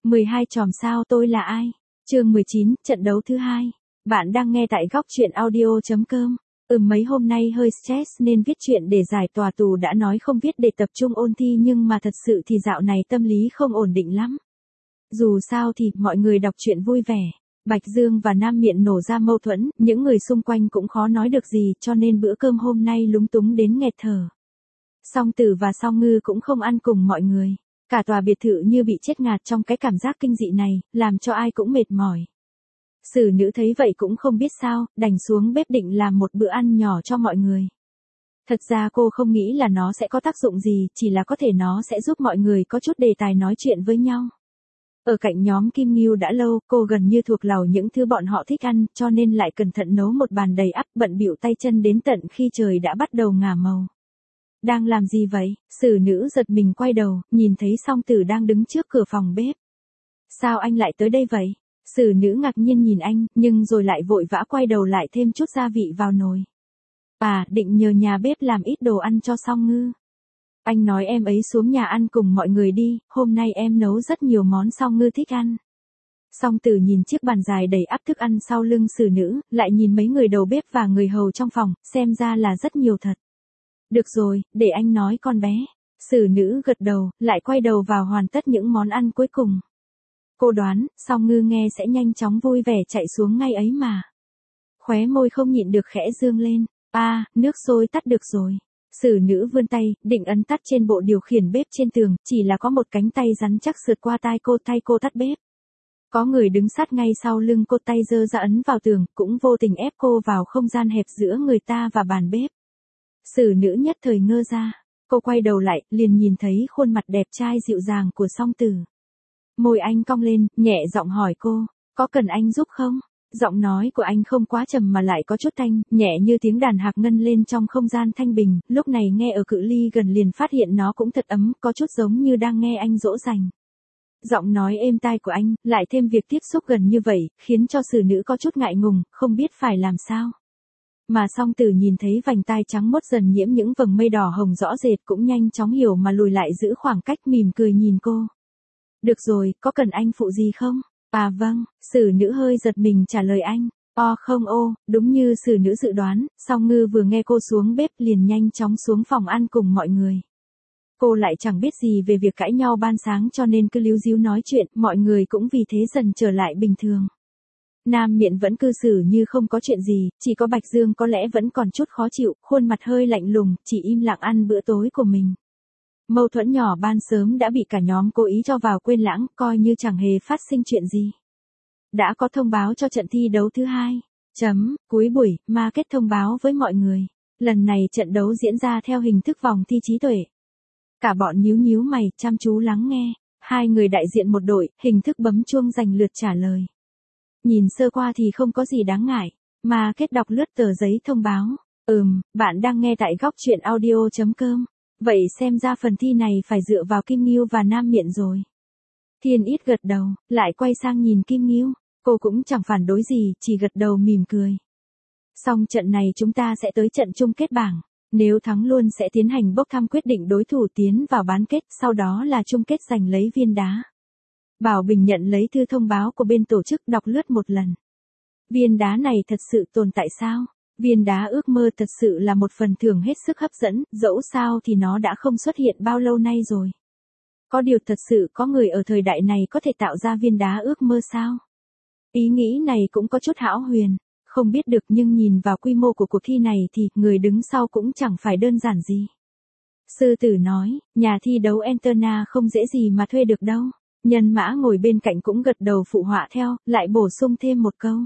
12 chòm sao tôi là ai? Chương 19, trận đấu thứ 2. Bạn đang nghe tại góc truyện audio.com. Mấy hôm nay hơi stress nên viết chuyện để giải tỏa tù đã nói không viết để tập trung ôn thi nhưng mà thật sự thì dạo này tâm lý không ổn định lắm. Dù sao thì mọi người đọc truyện vui vẻ. Bạch Dương và Nam Miện nổ ra mâu thuẫn, những người xung quanh cũng khó nói được gì cho nên bữa cơm hôm nay lúng túng đến nghẹt thở. Song Tử và Song Ngư cũng không ăn cùng mọi người. Cả tòa biệt thự như bị chết ngạt trong cái cảm giác kinh dị này, làm cho ai cũng mệt mỏi. Sử Nữ thấy vậy cũng không biết sao, đành xuống bếp định làm một bữa ăn nhỏ cho mọi người. Thật ra cô không nghĩ là nó sẽ có tác dụng gì, chỉ là có thể nó sẽ giúp mọi người có chút đề tài nói chuyện với nhau. Ở cạnh nhóm Kim Ngưu đã lâu, cô gần như thuộc lầu những thứ bọn họ thích ăn, cho nên lại cẩn thận nấu một bàn đầy ắp, bận bịu tay chân đến tận khi trời đã bắt đầu ngả màu. Đang làm gì vậy? Sử Nữ giật mình quay đầu, nhìn thấy Song Tử đang đứng trước cửa phòng bếp. Sao anh lại tới đây vậy? Sử Nữ ngạc nhiên nhìn anh, nhưng rồi lại vội vã quay đầu lại thêm chút gia vị vào nồi. Định nhờ nhà bếp làm ít đồ ăn cho Song Ngư. Anh nói em ấy xuống nhà ăn cùng mọi người đi, hôm nay em nấu rất nhiều món Song Ngư thích ăn. Song Tử nhìn chiếc bàn dài đầy ắp thức ăn sau lưng Sử Nữ, lại nhìn mấy người đầu bếp và người hầu trong phòng, xem ra là rất nhiều thật. Được rồi, để anh nói con bé. Sử Nữ gật đầu, lại quay đầu vào hoàn tất những món ăn cuối cùng. Cô đoán, Song Ngư nghe sẽ nhanh chóng vui vẻ chạy xuống ngay ấy mà. Khóe môi không nhịn được khẽ dương lên. Nước sôi tắt được rồi. Sử Nữ vươn tay, định ấn tắt trên bộ điều khiển bếp trên tường, chỉ là có một cánh tay rắn chắc sượt qua tai cô thay cô tắt bếp. Có người đứng sát ngay sau lưng cô tay giơ ra ấn vào tường, cũng vô tình ép cô vào không gian hẹp giữa người ta và bàn bếp. Sử Nữ nhất thời ngơ ra, cô quay đầu lại, liền nhìn thấy khuôn mặt đẹp trai dịu dàng của Song Tử. Môi anh cong lên, nhẹ giọng hỏi cô, có cần anh giúp không? Giọng nói của anh không quá trầm mà lại có chút thanh, nhẹ như tiếng đàn hạc ngân lên trong không gian thanh bình, lúc này nghe ở cự ly gần liền phát hiện nó cũng thật ấm, có chút giống như đang nghe anh dỗ dành. Giọng nói êm tai của anh, lại thêm việc tiếp xúc gần như vậy, khiến cho Sử Nữ có chút ngại ngùng, không biết phải làm sao. Mà Song Tử nhìn thấy vành tai trắng mốt dần nhiễm những vầng mây đỏ hồng rõ rệt cũng nhanh chóng hiểu mà lùi lại giữ khoảng cách mỉm cười nhìn cô. Được rồi, có cần anh phụ gì không? Vâng, Sử Nữ hơi giật mình trả lời anh. Không đúng như Sử Nữ dự đoán, Song Ngư vừa nghe cô xuống bếp liền nhanh chóng xuống phòng ăn cùng mọi người. Cô lại chẳng biết gì về việc cãi nhau ban sáng cho nên cứ líu ríu nói chuyện, mọi người cũng vì thế dần trở lại bình thường. Nam Miện vẫn cư xử như không có chuyện gì, chỉ có Bạch Dương có lẽ vẫn còn chút khó chịu, khuôn mặt hơi lạnh lùng, chỉ im lặng ăn bữa tối của mình. Mâu thuẫn nhỏ ban sớm đã bị cả nhóm cố ý cho vào quên lãng, coi như chẳng hề phát sinh chuyện gì. Đã có thông báo cho trận thi đấu thứ 2. Cuối buổi, Market thông báo với mọi người. Lần này trận đấu diễn ra theo hình thức vòng thi trí tuệ. Cả bọn nhíu nhíu mày, chăm chú lắng nghe. Hai người đại diện một đội, hình thức bấm chuông giành lượt trả lời. Nhìn sơ qua thì không có gì đáng ngại. Market đọc lướt tờ giấy thông báo. Bạn đang nghe tại góc truyện audio.com. Vậy xem ra phần thi này phải dựa vào Kim Ngưu và Nam Miện rồi. Thiên Ít gật đầu, lại quay sang nhìn Kim Ngưu. Cô cũng chẳng phản đối gì, chỉ gật đầu mỉm cười. Xong trận này chúng ta sẽ tới trận chung kết bảng. Nếu thắng luôn sẽ tiến hành bốc thăm quyết định đối thủ tiến vào bán kết, sau đó là chung kết giành lấy viên đá. Bảo Bình nhận lấy thư thông báo của bên tổ chức đọc lướt một lần. Viên đá này thật sự tồn tại sao? Viên đá ước mơ thật sự là một phần thưởng hết sức hấp dẫn, dẫu sao thì nó đã không xuất hiện bao lâu nay rồi. Có điều thật sự có người ở thời đại này có thể tạo ra viên đá ước mơ sao? Ý nghĩ này cũng có chút hão huyền, không biết được nhưng nhìn vào quy mô của cuộc thi này thì người đứng sau cũng chẳng phải đơn giản gì. Sư Tử nói, nhà thi đấu Enterna không dễ gì mà thuê được đâu. Nhân Mã ngồi bên cạnh cũng gật đầu phụ họa theo, lại bổ sung thêm một câu.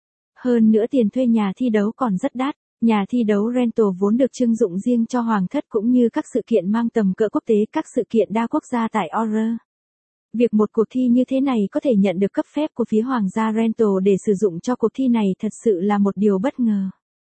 Hơn nữa tiền thuê nhà thi đấu còn rất đắt, nhà thi đấu rental vốn được trưng dụng riêng cho hoàng thất cũng như các sự kiện mang tầm cỡ quốc tế, các sự kiện đa quốc gia tại Orre. Việc một cuộc thi như thế này có thể nhận được cấp phép của phía Hoàng gia Rental để sử dụng cho cuộc thi này thật sự là một điều bất ngờ.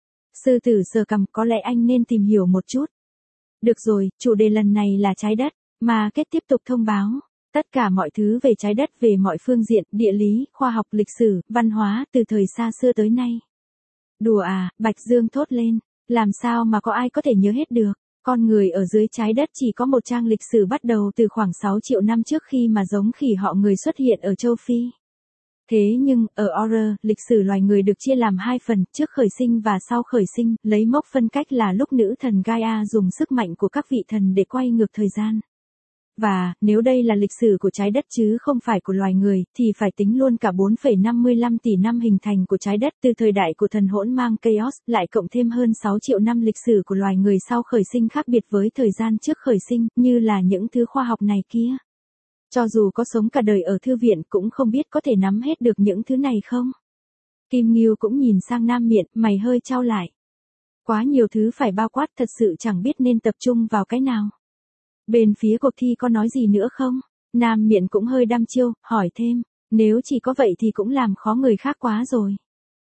Sư Tử sờ cằm, có lẽ anh nên tìm hiểu một chút. Được rồi, chủ đề lần này là trái đất, Market tiếp tục thông báo. Tất cả mọi thứ về trái đất về mọi phương diện, địa lý, khoa học, lịch sử, văn hóa, từ thời xa xưa tới nay. Đùa à, Bạch Dương thốt lên, làm sao mà có ai có thể nhớ hết được. Con người ở dưới trái đất chỉ có một trang lịch sử bắt đầu từ khoảng 6 triệu năm trước khi mà giống khỉ họ người xuất hiện ở châu Phi. Thế nhưng, ở Horror, lịch sử loài người được chia làm hai phần, trước khởi sinh và sau khởi sinh, lấy mốc phân cách là lúc nữ thần Gaia dùng sức mạnh của các vị thần để quay ngược thời gian. Và, nếu đây là lịch sử của trái đất chứ không phải của loài người, thì phải tính luôn cả 4,55 tỷ năm hình thành của trái đất từ thời đại của thần hỗn mang Chaos, lại cộng thêm hơn 6 triệu năm lịch sử của loài người sau khởi sinh khác biệt với thời gian trước khởi sinh, như là những thứ khoa học này kia. Cho dù có sống cả đời ở thư viện cũng không biết có thể nắm hết được những thứ này không. Kim Ngưu cũng nhìn sang Nam Miện, mày hơi chau lại. Quá nhiều thứ phải bao quát, thật sự chẳng biết nên tập trung vào cái nào. Bên phía cuộc thi có nói gì nữa không? Nam Miện cũng hơi đăm chiêu, hỏi thêm. Nếu chỉ có vậy thì cũng làm khó người khác quá rồi.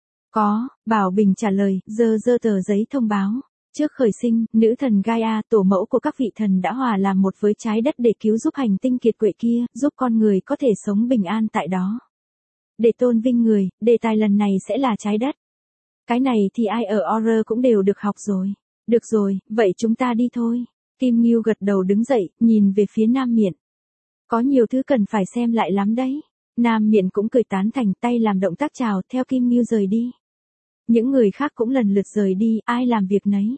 Có, Bảo Bình trả lời, giơ tờ giấy thông báo. Trước khởi sinh, nữ thần Gaia, tổ mẫu của các vị thần đã hòa làm một với trái đất để cứu giúp hành tinh kiệt quệ kia, giúp con người có thể sống bình an tại đó. Để tôn vinh người, đề tài lần này sẽ là trái đất. Cái này thì ai ở Horror cũng đều được học rồi. Được rồi, vậy chúng ta đi thôi. Kim Ngưu gật đầu đứng dậy, nhìn về phía Nam Miện. Có nhiều thứ cần phải xem lại lắm đấy. Nam Miện cũng cười tán thành, tay làm động tác chào, theo Kim Ngưu rời đi. Những người khác cũng lần lượt rời đi, ai làm việc nấy.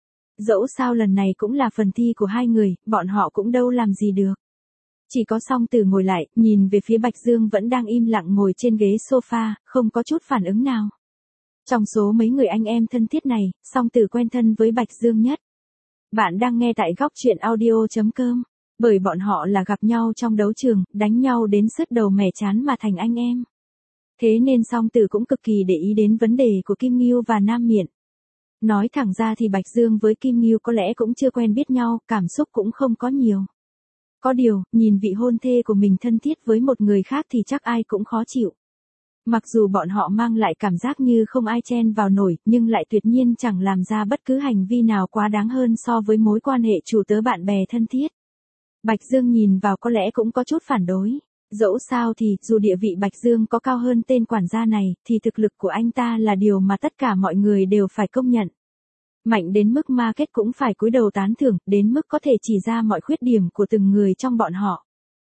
Dẫu sao lần này cũng là phần thi của hai người, bọn họ cũng đâu làm gì được. Chỉ có Song Tử ngồi lại, nhìn về phía Bạch Dương vẫn đang im lặng ngồi trên ghế sofa, không có chút phản ứng nào. Trong số mấy người anh em thân thiết này, Song Tử quen thân với Bạch Dương nhất. Bạn đang nghe tại góc truyện audio.com, bởi bọn họ là gặp nhau trong đấu trường, đánh nhau đến sứt đầu mẻ chán mà thành anh em. Thế nên Song Tử cũng cực kỳ để ý đến vấn đề của Kim Ngưu và Nam Miện. Nói thẳng ra thì Bạch Dương với Kim Ngưu có lẽ cũng chưa quen biết nhau, cảm xúc cũng không có nhiều. Có điều, nhìn vị hôn thê của mình thân thiết với một người khác thì chắc ai cũng khó chịu. Mặc dù bọn họ mang lại cảm giác như không ai chen vào nổi, nhưng lại tuyệt nhiên chẳng làm ra bất cứ hành vi nào quá đáng hơn so với mối quan hệ chủ tớ bạn bè thân thiết. Bạch Dương nhìn vào có lẽ cũng có chút phản đối. Dẫu sao thì, dù địa vị Bạch Dương có cao hơn tên quản gia này, thì thực lực của anh ta là điều mà tất cả mọi người đều phải công nhận. Mạnh đến mức market cũng phải cúi đầu tán thưởng, đến mức có thể chỉ ra mọi khuyết điểm của từng người trong bọn họ.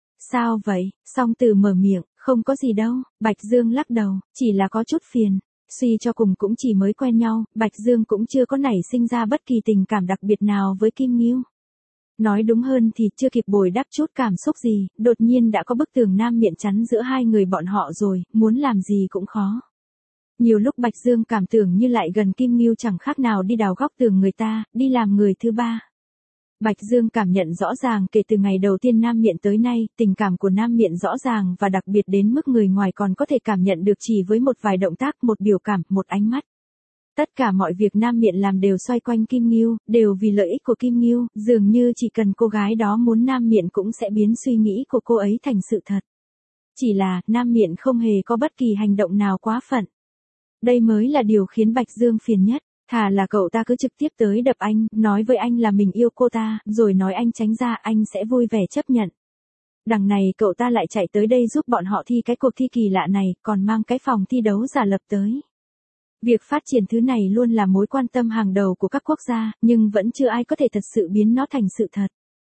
Sao vậy? Song Tử mở miệng, không có gì đâu, Bạch Dương lắc đầu, chỉ là có chút phiền. Suy cho cùng cũng chỉ mới quen nhau, Bạch Dương cũng chưa có nảy sinh ra bất kỳ tình cảm đặc biệt nào với Kim Ngưu. Nói đúng hơn thì chưa kịp bồi đắp chút cảm xúc gì, đột nhiên đã có bức tường Nam Miện chắn giữa hai người bọn họ rồi, muốn làm gì cũng khó. Nhiều lúc Bạch Dương cảm tưởng như lại gần Kim Ngưu chẳng khác nào đi đào góc tường người ta, đi làm người thứ ba. Bạch Dương cảm nhận rõ ràng kể từ ngày đầu tiên Nam Miện tới nay, tình cảm của Nam Miện rõ ràng và đặc biệt đến mức người ngoài còn có thể cảm nhận được chỉ với một vài động tác, một biểu cảm, một ánh mắt. Tất cả mọi việc Nam Miện làm đều xoay quanh Kim Ngưu, đều vì lợi ích của Kim Ngưu, dường như chỉ cần cô gái đó muốn Nam Miện cũng sẽ biến suy nghĩ của cô ấy thành sự thật. Chỉ là, Nam Miện không hề có bất kỳ hành động nào quá phận. Đây mới là điều khiến Bạch Dương phiền nhất. Thà là cậu ta cứ trực tiếp tới đập anh, nói với anh là mình yêu cô ta, rồi nói anh tránh ra, anh sẽ vui vẻ chấp nhận. Đằng này cậu ta lại chạy tới đây giúp bọn họ thi cái cuộc thi kỳ lạ này, còn mang cái phòng thi đấu giả lập tới. Việc phát triển thứ này luôn là mối quan tâm hàng đầu của các quốc gia, nhưng vẫn chưa ai có thể thật sự biến nó thành sự thật.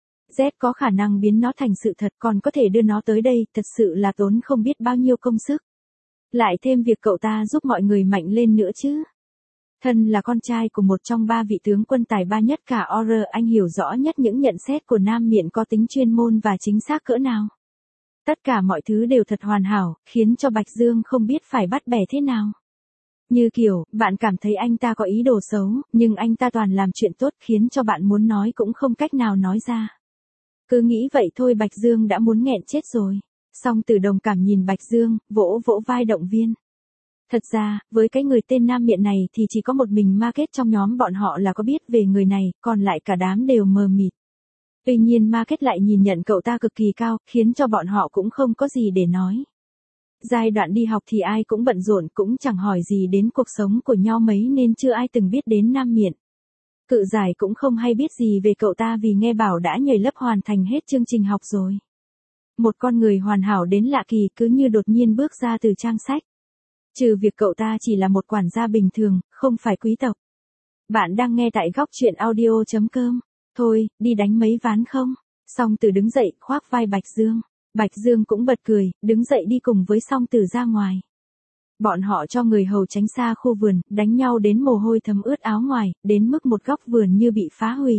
Z có khả năng biến nó thành sự thật, còn có thể đưa nó tới đây, thật sự là tốn không biết bao nhiêu công sức. Lại thêm việc cậu ta giúp mọi người mạnh lên nữa chứ. Thân là con trai của một trong ba vị tướng quân tài ba nhất cả Horror, anh hiểu rõ nhất những nhận xét của Nam Miện có tính chuyên môn và chính xác cỡ nào. Tất cả mọi thứ đều thật hoàn hảo, khiến cho Bạch Dương không biết phải bắt bẻ thế nào. Như kiểu, bạn cảm thấy anh ta có ý đồ xấu, nhưng anh ta toàn làm chuyện tốt khiến cho bạn muốn nói cũng không cách nào nói ra. Cứ nghĩ vậy thôi Bạch Dương đã muốn nghẹn chết rồi. Song Tử đồng cảm nhìn Bạch Dương, vỗ vỗ vai động viên. Thật ra, với cái người tên Nam Miện này thì chỉ có một mình market trong nhóm bọn họ là có biết về người này, còn lại cả đám đều mờ mịt. Tuy nhiên market lại nhìn nhận cậu ta cực kỳ cao, khiến cho bọn họ cũng không có gì để nói. Giai đoạn đi học thì ai cũng bận rộn, cũng chẳng hỏi gì đến cuộc sống của nhau mấy nên chưa ai từng biết đến Nam Miện. Cự giải cũng không hay biết gì về cậu ta vì nghe bảo đã nhảy lớp hoàn thành hết chương trình học rồi. Một con người hoàn hảo đến lạ kỳ cứ như đột nhiên bước ra từ trang sách. Trừ việc cậu ta chỉ là một quản gia bình thường, không phải quý tộc. Bạn đang nghe tại góc truyện audio.com. Thôi, đi đánh mấy ván không? Song Tử đứng dậy, khoác vai Bạch Dương. Bạch Dương cũng bật cười, đứng dậy đi cùng với Song Tử ra ngoài. Bọn họ cho người hầu tránh xa khu vườn, đánh nhau đến mồ hôi thấm ướt áo ngoài, đến mức một góc vườn như bị phá hủy.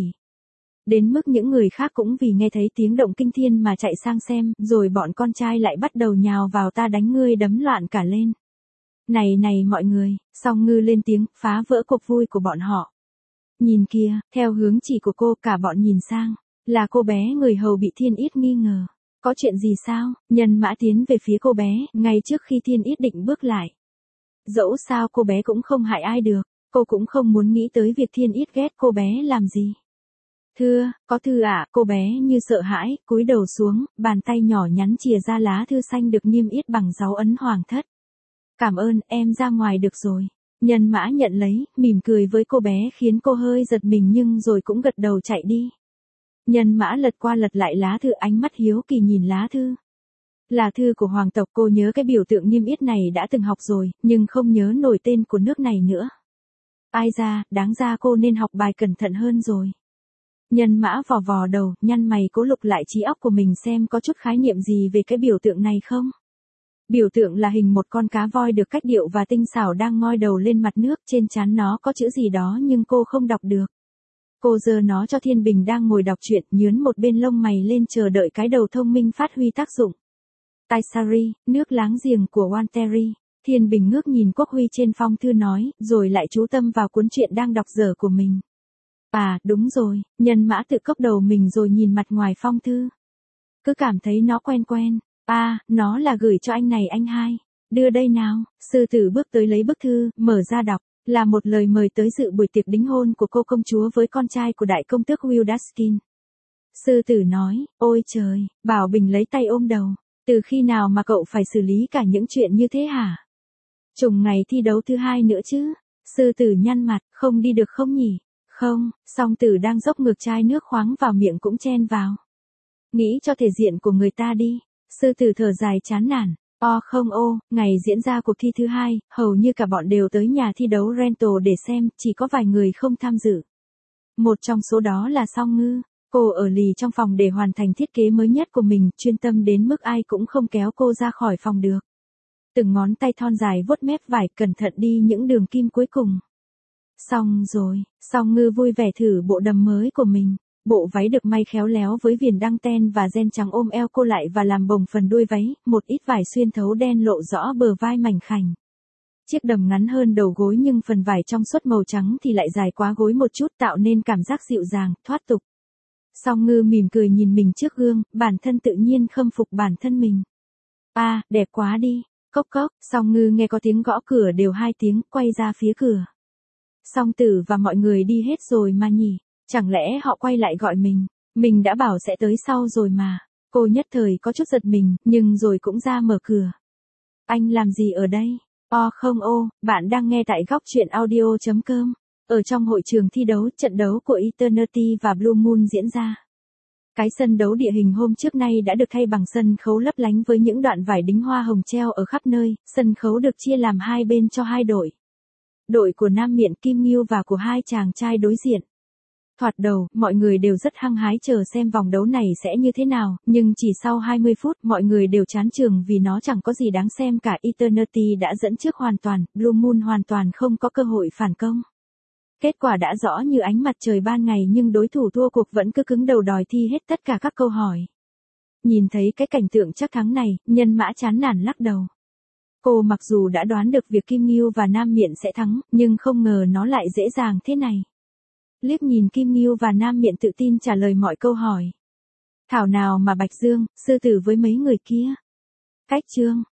Đến mức những người khác cũng vì nghe thấy tiếng động kinh thiên mà chạy sang xem, rồi bọn con trai lại bắt đầu nhào vào ta đánh ngươi đấm loạn cả lên. Này này mọi người, Song Ngư lên tiếng, phá vỡ cuộc vui của bọn họ. Nhìn kìa, theo hướng chỉ của cô cả bọn nhìn sang, là cô bé người hầu bị Thiên Ít nghi ngờ. Có chuyện gì sao? Nhân Mã tiến về phía cô bé, ngay trước khi Thiên Ít định bước lại. Dẫu sao cô bé cũng không hại ai được, cô cũng không muốn nghĩ tới việc Thiên Ít ghét cô bé làm gì. Thưa, có thư ạ, cô bé như sợ hãi, cúi đầu xuống, bàn tay nhỏ nhắn chìa ra lá thư xanh được niêm yết bằng dấu ấn hoàng thất. Cảm ơn, em ra ngoài được rồi. Nhân Mã nhận lấy, mỉm cười với cô bé khiến cô hơi giật mình nhưng rồi cũng gật đầu chạy đi. Nhân Mã lật qua lật lại lá thư, ánh mắt hiếu kỳ nhìn lá thư. Là thư của hoàng tộc, cô nhớ cái biểu tượng niêm yết này đã từng học rồi, nhưng không nhớ nổi tên của nước này nữa. Ai ra, đáng ra cô nên học bài cẩn thận hơn rồi. Nhân Mã vò vò đầu, nhăn mày cố lục lại trí óc của mình xem có chút khái niệm gì về cái biểu tượng này không. Biểu tượng là hình một con cá voi được cách điệu và tinh xảo đang ngoi đầu lên mặt nước, trên trán nó có chữ gì đó nhưng cô không đọc được. Cô giơ nó cho Thiên Bình đang ngồi đọc truyện, nhướn một bên lông mày lên chờ đợi cái đầu thông minh phát huy tác dụng. Taisari, nước láng giềng của Wanteri. Thiên Bình ngước nhìn Quốc Huy trên phong thư nói, rồi lại chú tâm vào cuốn truyện đang đọc dở của mình. À, đúng rồi, Nhân Mã tự cốc đầu mình rồi nhìn mặt ngoài phong thư. Cứ cảm thấy nó quen quen. À, nó là gửi cho anh này anh hai. Đưa đây nào. Sư tử bước tới lấy bức thư, mở ra đọc. Là một lời mời tới dự buổi tiệc đính hôn của cô công chúa với con trai của đại công tước Will Daskin. Sư tử nói, ôi trời, Bảo Bình lấy tay ôm đầu. Từ khi nào mà cậu phải xử lý cả những chuyện như thế hả? Trùng ngày thi đấu thứ 2 nữa chứ. Sư tử nhăn mặt, không đi được không nhỉ? Không, Song Tử đang dốc ngược chai nước khoáng vào miệng cũng chen vào. Nghĩ cho thể diện của người ta đi. Sư tử thở dài chán nản. Không ngày diễn ra cuộc thi thứ 2, hầu như cả bọn đều tới nhà thi đấu rental để xem, chỉ có vài người không tham dự. Một trong số đó là Song Ngư. Cô ở lì trong phòng để hoàn thành thiết kế mới nhất của mình, chuyên tâm đến mức ai cũng không kéo cô ra khỏi phòng được. Từng ngón tay thon dài vuốt mép vải, cẩn thận đi những đường kim cuối cùng. Xong rồi, Song Ngư vui vẻ thử bộ đầm mới của mình. Bộ váy được may khéo léo với viền đăng ten và ren trắng ôm eo cô lại và làm bồng phần đuôi váy, một ít vải xuyên thấu đen lộ rõ bờ vai mảnh khảnh. Chiếc đầm ngắn hơn đầu gối nhưng phần vải trong suốt màu trắng thì lại dài quá gối một chút, tạo nên cảm giác dịu dàng, thoát tục. Song Ngư mỉm cười nhìn mình trước gương, bản thân tự nhiên khâm phục bản thân mình. Đẹp quá đi. Cốc cốc, Song Ngư nghe có tiếng gõ cửa đều 2 tiếng, quay ra phía cửa. Song Tử và mọi người đi hết rồi mà nhỉ? Chẳng lẽ họ quay lại gọi mình đã bảo sẽ tới sau rồi mà. Cô nhất thời có chút giật mình, nhưng rồi cũng ra mở cửa. Anh làm gì ở đây? Bạn đang nghe tại góc truyện audio.com. Ở trong hội trường thi đấu, trận đấu của Eternity và Blue Moon diễn ra. Cái sân đấu địa hình hôm trước nay đã được thay bằng sân khấu lấp lánh với những đoạn vải đính hoa hồng treo ở khắp nơi, sân khấu được chia làm 2 bên cho 2 đội. Đội của Nam Miện Kim Ngưu và của 2 chàng trai đối diện. Thoạt đầu, mọi người đều rất hăng hái chờ xem vòng đấu này sẽ như thế nào, nhưng chỉ sau 20 phút mọi người đều chán chường vì nó chẳng có gì đáng xem cả. Eternity đã dẫn trước hoàn toàn, Blue Moon hoàn toàn không có cơ hội phản công. Kết quả đã rõ như ánh mặt trời ban ngày nhưng đối thủ thua cuộc vẫn cứ cứng đầu đòi thi hết tất cả các câu hỏi. Nhìn thấy cái cảnh tượng chắc thắng này, Nhân Mã chán nản lắc đầu. Cô mặc dù đã đoán được việc Kim Ngưu và Nam Miện sẽ thắng, nhưng không ngờ nó lại dễ dàng thế này. Liếc nhìn Kim Ngưu và Nam Miện tự tin trả lời mọi câu hỏi. Thảo nào mà Bạch Dương, Sư Tử với mấy người kia. Cách chương